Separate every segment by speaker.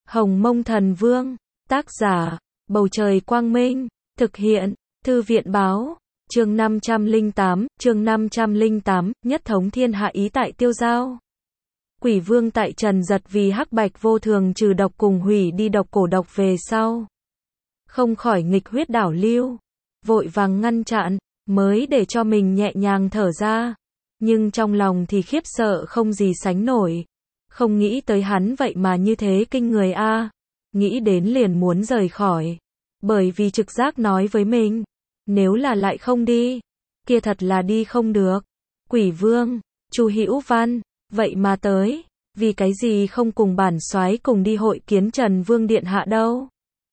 Speaker 1: Hồng Mông Thần Vương, tác giả, Bầu Trời Quang Minh, thực hiện, Thư viện Báo, chương 508, nhất thống thiên hạ ý tại tiêu giao. Quỷ Vương tại trần giật vì hắc bạch vô thường trừ độc cùng hủy đi độc cổ độc về sau. Không khỏi nghịch huyết đảo lưu, vội vàng ngăn chặn, mới để cho mình nhẹ nhàng thở ra. Nhưng trong lòng thì khiếp sợ không gì sánh nổi. Không nghĩ tới hắn vậy mà như thế kinh người a. Nghĩ đến liền muốn rời khỏi. Bởi vì trực giác nói với mình, nếu là lại không đi, kia thật là đi không được. Quỷ Vương, Chu Hữu Văn, vậy mà tới, vì cái gì không cùng bản soái cùng đi hội kiến Trần Vương điện hạ đâu?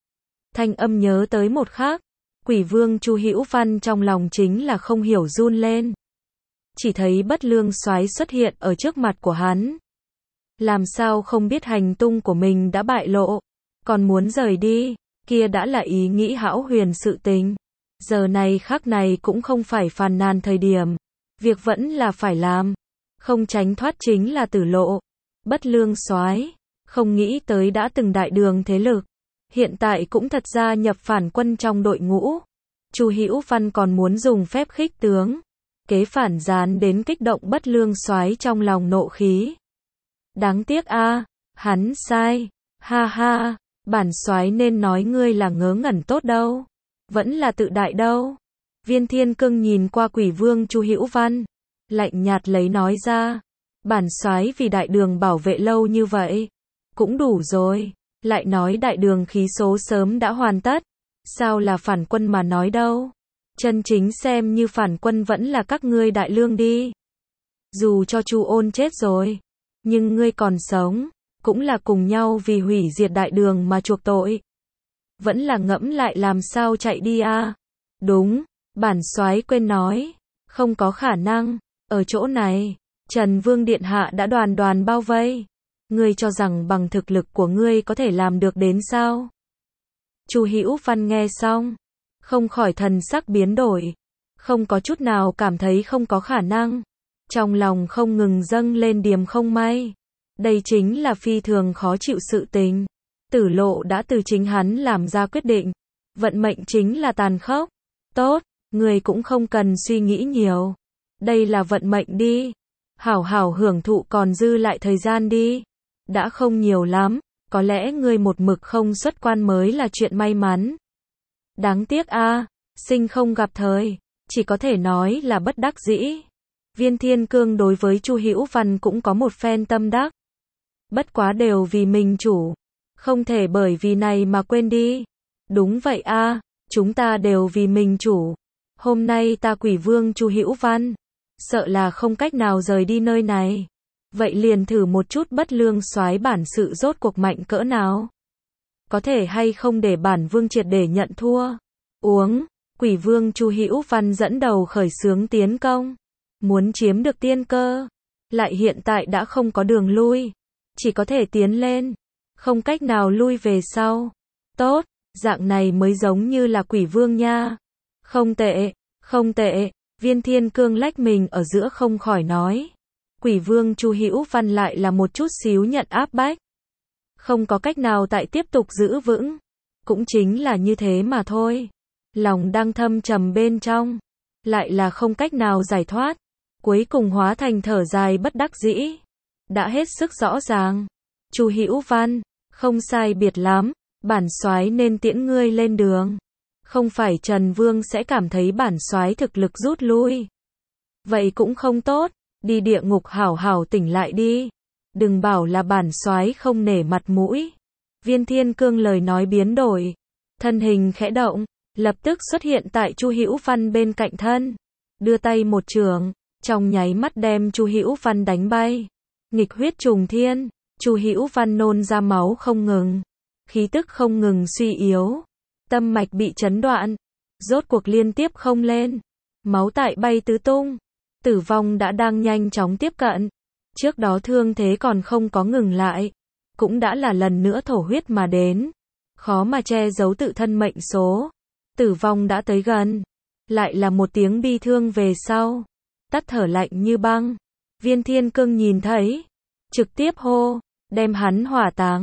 Speaker 1: Thanh âm nhớ tới một khác, Quỷ Vương Chu Hữu Văn trong lòng chính là không hiểu run lên. Chỉ thấy Bất Lương soái xuất hiện ở trước mặt của hắn. Làm sao không biết hành tung của mình đã bại lộ, còn muốn rời đi, kia đã là ý nghĩ hão huyền sự tình. Giờ này khắc này cũng không phải phàn nàn thời điểm, việc vẫn là phải làm, không tránh thoát chính là tử lộ. Bất Lương soái, không nghĩ tới đã từng đại đường thế lực, hiện tại cũng thật ra nhập phản quân trong đội ngũ. Chu Hữu Văn còn muốn dùng phép khích tướng, kế phản gián đến kích động Bất Lương soái trong lòng nộ khí. Đáng tiếc a, hắn sai. Ha ha, bản soái nên nói ngươi là ngớ ngẩn tốt đâu, vẫn là tự đại đâu. Viên Thiên Cương nhìn qua Quỷ Vương Chu Hữu Văn, lạnh nhạt lấy nói ra, bản soái vì đại đường bảo vệ lâu như vậy, cũng đủ rồi. Lại nói đại đường khí số sớm đã hoàn tất, sao là phản quân mà nói đâu. Chân chính xem như phản quân vẫn là các ngươi đại lương đi. Dù cho Chu Ôn chết rồi, nhưng ngươi còn sống, cũng là cùng nhau vì hủy diệt đại đường mà chuộc tội. Vẫn là ngẫm lại làm sao chạy đi a. Đúng, bản soái quên nói, không có khả năng, ở chỗ này, Trần Vương điện hạ đã đoàn đoàn bao vây. Ngươi cho rằng bằng thực lực của ngươi có thể làm được đến sao? Chu Hữu Văn nghe xong, không khỏi thần sắc biến đổi, không có chút nào cảm thấy không có khả năng. Trong lòng không ngừng dâng lên điềm không may. Đây chính là phi thường khó chịu sự tình. Tử lộ đã từ chính hắn làm ra quyết định. Vận mệnh chính là tàn khốc. Tốt, người cũng không cần suy nghĩ nhiều. Đây là vận mệnh đi. Hảo hảo hưởng thụ còn dư lại thời gian đi. Đã không nhiều lắm, có lẽ ngươi một mực không xuất quan mới là chuyện may mắn. Đáng tiếc a, sinh không gặp thời, chỉ có thể nói là bất đắc dĩ. Viên Thiên Cương đối với Chu Hữu Văn cũng có một phen tâm đắc. Bất quá đều vì mình chủ, không thể bởi vì này mà quên đi. Đúng vậy a, chúng ta đều vì mình chủ. Hôm nay ta Quỷ Vương Chu Hữu Văn, sợ là không cách nào rời đi nơi này. Vậy liền thử một chút Bất Lương soái bản sự rốt cuộc mạnh cỡ nào. Có thể hay không để bản vương triệt để nhận thua. Uống, Quỷ Vương Chu Hữu Văn dẫn đầu khởi xướng tiến công. Muốn chiếm được tiên cơ, lại hiện tại đã không có đường lui, chỉ có thể tiến lên, không cách nào lui về sau. Tốt, dạng này mới giống như là Quỷ Vương nha. Không tệ, không tệ, Viên Thiên Cương lách mình ở giữa không khỏi nói. Quỷ Vương Chu Hữu Văn lại là một chút xíu nhận áp bách. Không có cách nào tại tiếp tục giữ vững, cũng chính là như thế mà thôi. Lòng đang thâm trầm bên trong, lại là không cách nào giải thoát. Cuối cùng hóa thành thở dài bất đắc dĩ. Đã hết sức rõ ràng. Chu Hữu Văn, không sai biệt lắm, bản soái nên tiễn ngươi lên đường. Không phải Trần Vương sẽ cảm thấy bản soái thực lực rút lui. Vậy cũng không tốt, đi địa ngục hảo hảo tỉnh lại đi. Đừng bảo là bản soái không nể mặt mũi. Viên Thiên Cương lời nói biến đổi, thân hình khẽ động, lập tức xuất hiện tại Chu Hữu Văn bên cạnh thân, đưa tay một chưởng, trong nháy mắt đem Chu Hữu Văn đánh bay. Nghịch huyết trùng thiên, Chu Hữu Văn nôn ra máu không ngừng, khí tức không ngừng suy yếu, tâm mạch bị chấn đoạn, rốt cuộc liên tiếp không lên, máu tại bay tứ tung, tử vong đã đang nhanh chóng tiếp cận. Trước đó thương thế còn không có ngừng lại, cũng đã là lần nữa thổ huyết mà đến, khó mà che giấu tự thân mệnh số. Tử vong đã tới gần, lại là một tiếng bi thương về sau, tắt thở lạnh như băng. Viên Thiên Cương nhìn thấy, trực tiếp hô, đem hắn hỏa táng.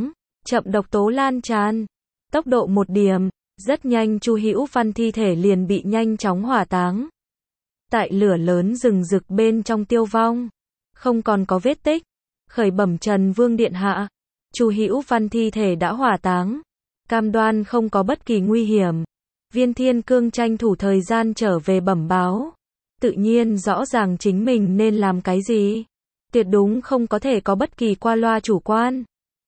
Speaker 1: chậm độc tố lan tràn. Tốc độ một điểm, rất nhanh Chu Hữu Văn thi thể liền bị nhanh chóng hỏa táng. Tại lửa lớn rừng rực bên trong tiêu vong, không còn có vết tích. Khởi bẩm Trần Vương điện hạ, Chu Hữu Văn thi thể đã hỏa táng, cam đoan không có bất kỳ nguy hiểm. Viên Thiên Cương tranh thủ thời gian trở về bẩm báo, tự nhiên rõ ràng chính mình nên làm cái gì, tuyệt đúng không có thể có bất kỳ qua loa chủ quan.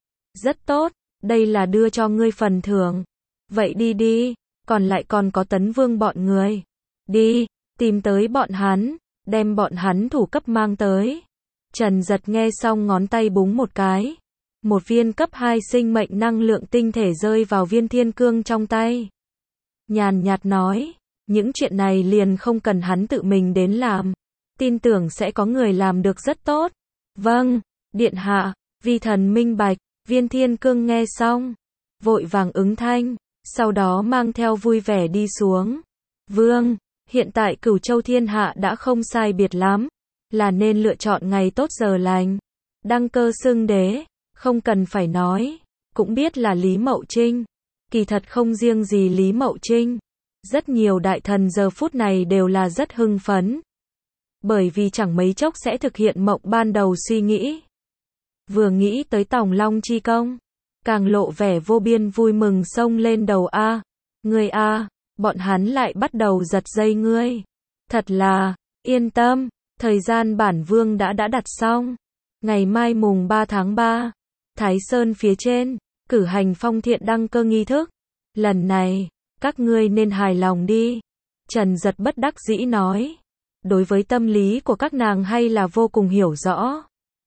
Speaker 1: Rất tốt, đây là đưa cho ngươi phần thưởng. Vậy đi đi, còn lại còn có Tấn Vương bọn người. Đi, tìm tới bọn hắn, đem bọn hắn thủ cấp mang tới. Trần Giật nghe xong ngón tay búng một cái. Một viên cấp 2 sinh mệnh năng lượng tinh thể rơi vào Viên Thiên Cương trong tay. Nhàn nhạt nói, những chuyện này liền không cần hắn tự mình đến làm. Tin tưởng sẽ có người làm được rất tốt. Vâng, điện hạ, vi thần minh bạch. Viên Thiên Cương nghe xong, vội vàng ứng thanh, sau đó mang theo vui vẻ đi xuống. Vương, hiện tại Cửu Châu thiên hạ đã không sai biệt lắm, là nên lựa chọn ngày tốt giờ lành. Đăng cơ xưng đế, không cần phải nói, cũng biết là Lý Mậu Trinh. Kỳ thật không riêng gì Lý Mậu Trinh, rất nhiều đại thần giờ phút này đều là rất hưng phấn. Bởi vì chẳng mấy chốc sẽ thực hiện mộng ban đầu suy nghĩ. Vừa nghĩ tới Tòng Long chi công, càng lộ vẻ vô biên vui mừng xông lên đầu a. Ngươi a, bọn hắn lại bắt đầu giật dây ngươi. Thật là, yên tâm, thời gian bản vương đã đặt xong. Ngày mai mùng 3 tháng 3, Thái Sơn phía trên, cử hành phong thiện đăng cơ nghi thức. Lần này, các ngươi nên hài lòng đi. Trần Giật bất đắc dĩ nói. Đối với tâm lý của các nàng hay là vô cùng hiểu rõ.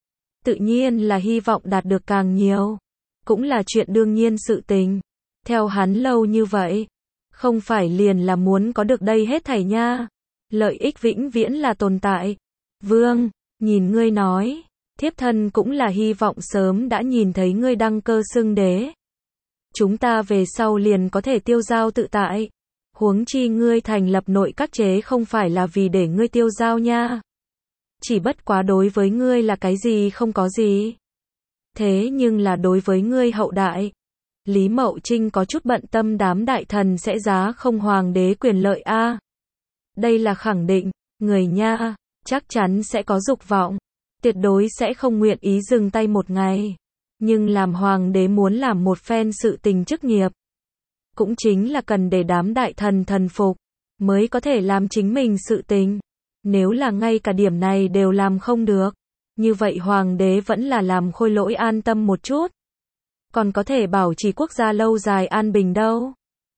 Speaker 1: Tự nhiên là hy vọng đạt được càng nhiều. Cũng là chuyện đương nhiên sự tình. Theo hắn lâu như vậy, không phải liền là muốn có được đây hết thảy nha. Lợi ích vĩnh viễn là tồn tại. Vương, nhìn ngươi nói, thiếp thân cũng là hy vọng sớm đã nhìn thấy ngươi đăng cơ xưng đế. Chúng ta về sau liền có thể tiêu dao tự tại. Huống chi ngươi thành lập nội các chế không phải là vì để ngươi tiêu dao nha. Chỉ bất quá đối với ngươi là cái gì không có gì. Thế nhưng là đối với ngươi hậu đại. Lý Mậu Trinh có chút bận tâm đám đại thần sẽ giá không hoàng đế quyền lợi a. Đây là khẳng định, người nha, chắc chắn sẽ có dục vọng. Tuyệt đối sẽ không nguyện ý dừng tay một ngày. Nhưng làm hoàng đế muốn làm một phen sự tình chức nghiệp. Cũng chính là cần để đám đại thần thần phục, mới có thể làm chính mình sự tình. Nếu là ngay cả điểm này đều làm không được, như vậy hoàng đế vẫn là làm khôi lỗi an tâm một chút. Còn có thể bảo trì quốc gia lâu dài an bình đâu.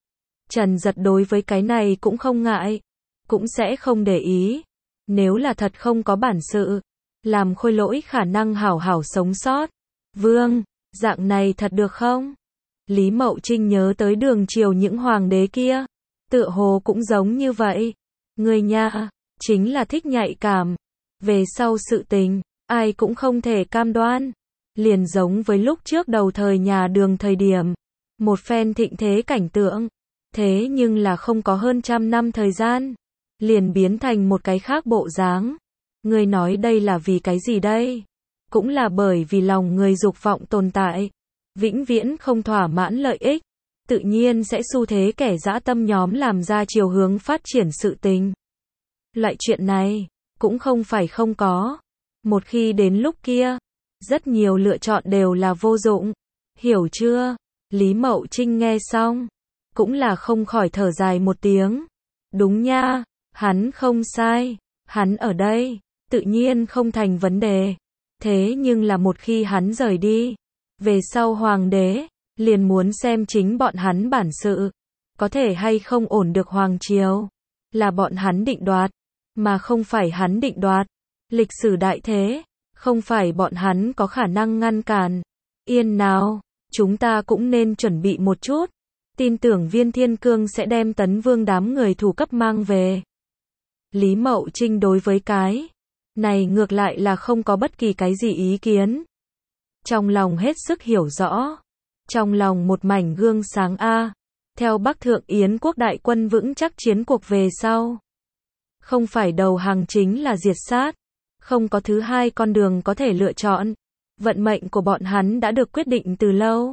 Speaker 1: Trần Giật đối với cái này cũng không ngại, cũng sẽ không để ý. Nếu là thật không có bản sự, làm khôi lỗi khả năng hảo hảo sống sót. Vương, dạng này thật được không? Lý Mậu Trinh nhớ tới đường triều những hoàng đế kia, tựa hồ cũng giống như vậy. Người nha, chính là thích nhạy cảm. Về sau sự tình, ai cũng không thể cam đoan. Liền giống với lúc trước đầu thời nhà Đường thời điểm, một phen thịnh thế cảnh tượng. Thế nhưng là không có hơn 100 năm thời gian, liền biến thành một cái khác bộ dáng. Người nói đây là vì cái gì đây? Cũng là bởi vì lòng người dục vọng tồn tại, vĩnh viễn không thỏa mãn lợi ích, tự nhiên sẽ xu thế kẻ dã tâm nhóm làm ra chiều hướng phát triển sự tình. Loại chuyện này, cũng không phải không có. Một khi đến lúc kia, rất nhiều lựa chọn đều là vô dụng. Hiểu chưa? Lý Mậu Trinh nghe xong, cũng là không khỏi thở dài một tiếng. Đúng nha, hắn không sai, hắn ở đây, tự nhiên không thành vấn đề. Thế nhưng là một khi hắn rời đi, về sau hoàng đế, liền muốn xem chính bọn hắn bản sự, có thể hay không ổn được hoàng triều, là bọn hắn định đoạt, mà không phải hắn định đoạt. Lịch sử đại thế, không phải bọn hắn có khả năng ngăn cản. Yên nào, chúng ta cũng nên chuẩn bị một chút. Tin tưởng Viên Thiên Cương sẽ đem Tấn Vương đám người thủ cấp mang về. Lý Mậu Trinh đối với cái này ngược lại là không có bất kỳ cái gì ý kiến. Trong lòng hết sức hiểu rõ. Trong lòng một mảnh gương sáng a. Theo Bắc Thượng Yến quốc đại quân vững chắc chiến cuộc về sau. Không phải đầu hàng chính là diệt sát. Không có thứ hai con đường có thể lựa chọn. Vận mệnh của bọn hắn đã được quyết định từ lâu.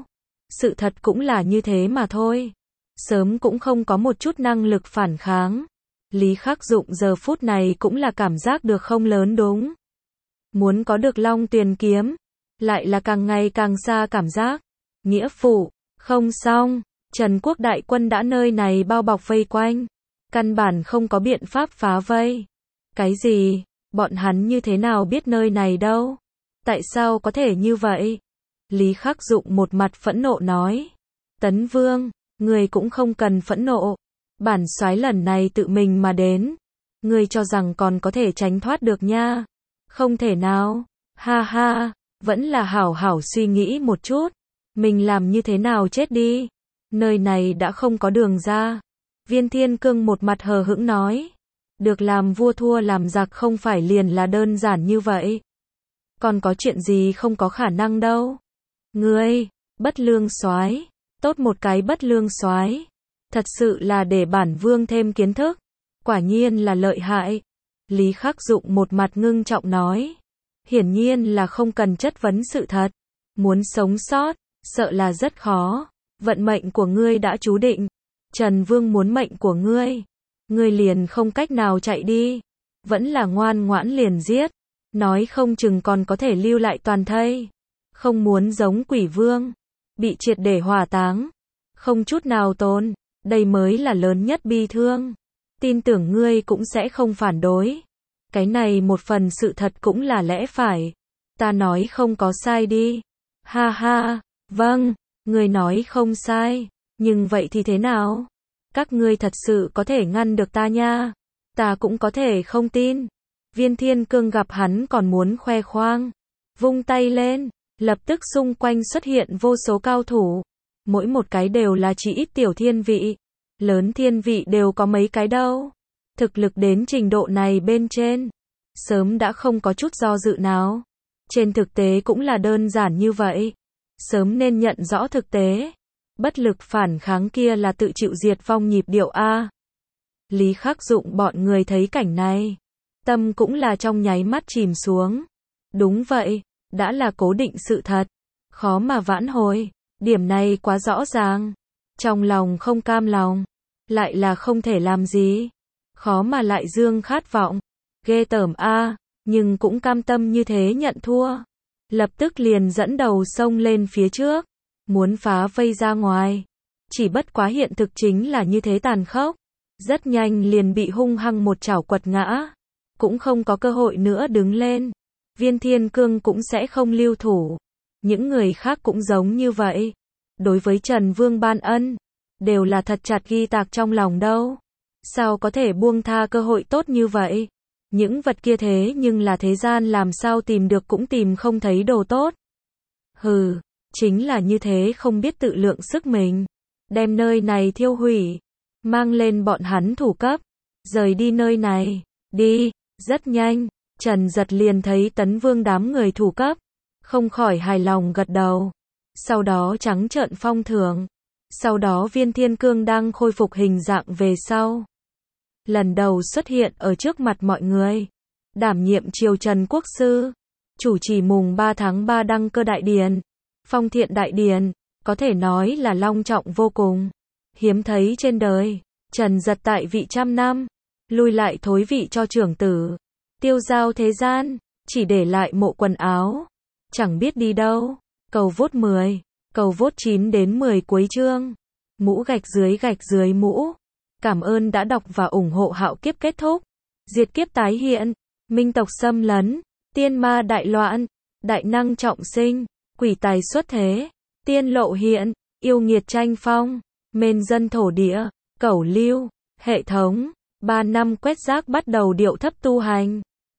Speaker 1: sự thật cũng là như thế mà thôi. Sớm cũng không có một chút năng lực phản kháng. Lý Khắc Dụng giờ phút này cũng là cảm giác được không lớn đúng. Muốn có được Long Tuyền kiếm, lại là càng ngày càng xa cảm giác. Nghĩa phụ, không xong, Trần Quốc đại quân đã nơi này bao bọc vây quanh. Căn bản không có biện pháp phá vây. Cái gì? Bọn hắn như thế nào biết nơi này đâu? Tại sao có thể như vậy? Lý Khắc Dụng một mặt phẫn nộ nói. Tấn Vương, người cũng không cần phẫn nộ. Bản soái lần này tự mình mà đến. Ngươi cho rằng còn có thể tránh thoát được nha. Không thể nào. Ha ha, vẫn là hảo hảo suy nghĩ một chút. Mình làm như thế nào chết đi. Nơi này đã không có đường ra. Viên Thiên Cương một mặt hờ hững nói. Được làm vua thua làm giặc không phải liền là đơn giản như vậy. Còn có chuyện gì không có khả năng đâu. Ngươi, bất lương soái, tốt một cái bất lương soái. Thật sự là để bản vương thêm kiến thức. Quả nhiên là lợi hại. Lý Khắc Dụng một mặt ngưng trọng nói. Hiển nhiên là không cần chất vấn sự thật. Muốn sống sót, sợ là rất khó. Vận mệnh của ngươi đã chú định. Trần Vương muốn mệnh của ngươi. Ngươi liền không cách nào chạy đi. Vẫn là ngoan ngoãn liền giết. Nói không chừng còn có thể lưu lại toàn thây. Không muốn giống Quỷ Vương. Bị triệt để hỏa táng. Không chút nào tồn. Đây mới là lớn nhất bi thương. Tin tưởng ngươi cũng sẽ không phản đối. Cái này một phần sự thật cũng là lẽ phải. Ta nói không có sai đi. Ha ha, vâng, ngươi nói không sai. Nhưng vậy thì thế nào? Các ngươi thật sự có thể ngăn được ta nha. Ta cũng có thể không tin. Viên Thiên Cương gặp hắn còn muốn khoe khoang. Vung tay lên, lập tức xung quanh xuất hiện vô số cao thủ. Mỗi một cái đều là chỉ ít tiểu thiên vị. Lớn thiên vị đều có mấy cái đâu. Thực lực đến trình độ này bên trên. Sớm đã không có chút do dự nào. Trên thực tế cũng là đơn giản như vậy. Sớm nên nhận rõ thực tế. Bất lực phản kháng kia là tự chịu diệt vong nhịp điệu A. Lý Khắc Dụng bọn người thấy cảnh này. Tâm cũng là trong nháy mắt chìm xuống. Đúng vậy, đã là cố định sự thật. Khó mà vãn hồi. Điểm này quá rõ ràng. Trong lòng không cam lòng. Lại là không thể làm gì. Khó mà lại dương khát vọng. Ghê tởm A, nhưng cũng cam tâm như thế nhận thua. Lập tức liền dẫn đầu xông lên phía trước. Muốn phá vây ra ngoài. Chỉ bất quá hiện thực chính là như thế tàn khốc. Rất nhanh liền bị hung hăng một chảo quật ngã. Cũng không có cơ hội nữa đứng lên. Viên Thiên Cương cũng sẽ không lưu thủ. Những người khác cũng giống như vậy. Đối với Trần Vương ban ân, đều là thật chặt ghi tạc trong lòng đâu. Sao có thể buông tha cơ hội tốt như vậy? Những vật kia thế nhưng là thế gian làm sao tìm được cũng tìm không thấy đồ tốt. Hừ, chính là như thế không biết tự lượng sức mình. Đem nơi này thiêu hủy. Mang lên bọn hắn thủ cấp. Rời đi nơi này. Đi, rất nhanh. Trần Giật liền thấy Tấn Vương đám người thủ cấp. Không khỏi hài lòng gật đầu. Sau đó trắng trợn phong thưởng. Sau đó Viên Thiên Cương đang khôi phục hình dạng về sau. Lần đầu xuất hiện ở trước mặt mọi người. Đảm nhiệm triều Trần Quốc sư. Chủ trì mùng 3 tháng 3 đăng cơ đại điển. Phong thiện đại điển. Có thể nói là long trọng vô cùng. Hiếm thấy trên đời. Trần Giật tại vị 100 năm. Lui lại thối vị cho trưởng tử. Tiêu giao thế gian. Chỉ để lại mộ quần áo. Chẳng biết đi đâu. Cầu vote 10. Cầu vote 9 đến 10 cuối chương. Mũ gạch dưới mũ. Cảm ơn đã đọc và ủng hộ Hạo Kiếp kết thúc. Diệt kiếp tái hiện. Minh tộc xâm lấn. Tiên ma đại loạn. Đại năng trọng sinh. Quỷ tài xuất thế. Tiên lộ hiện. Yêu nghiệt tranh phong. Mên dân thổ địa. Cẩu lưu. Hệ thống. 3 năm quét rác bắt đầu điệu thấp tu hành.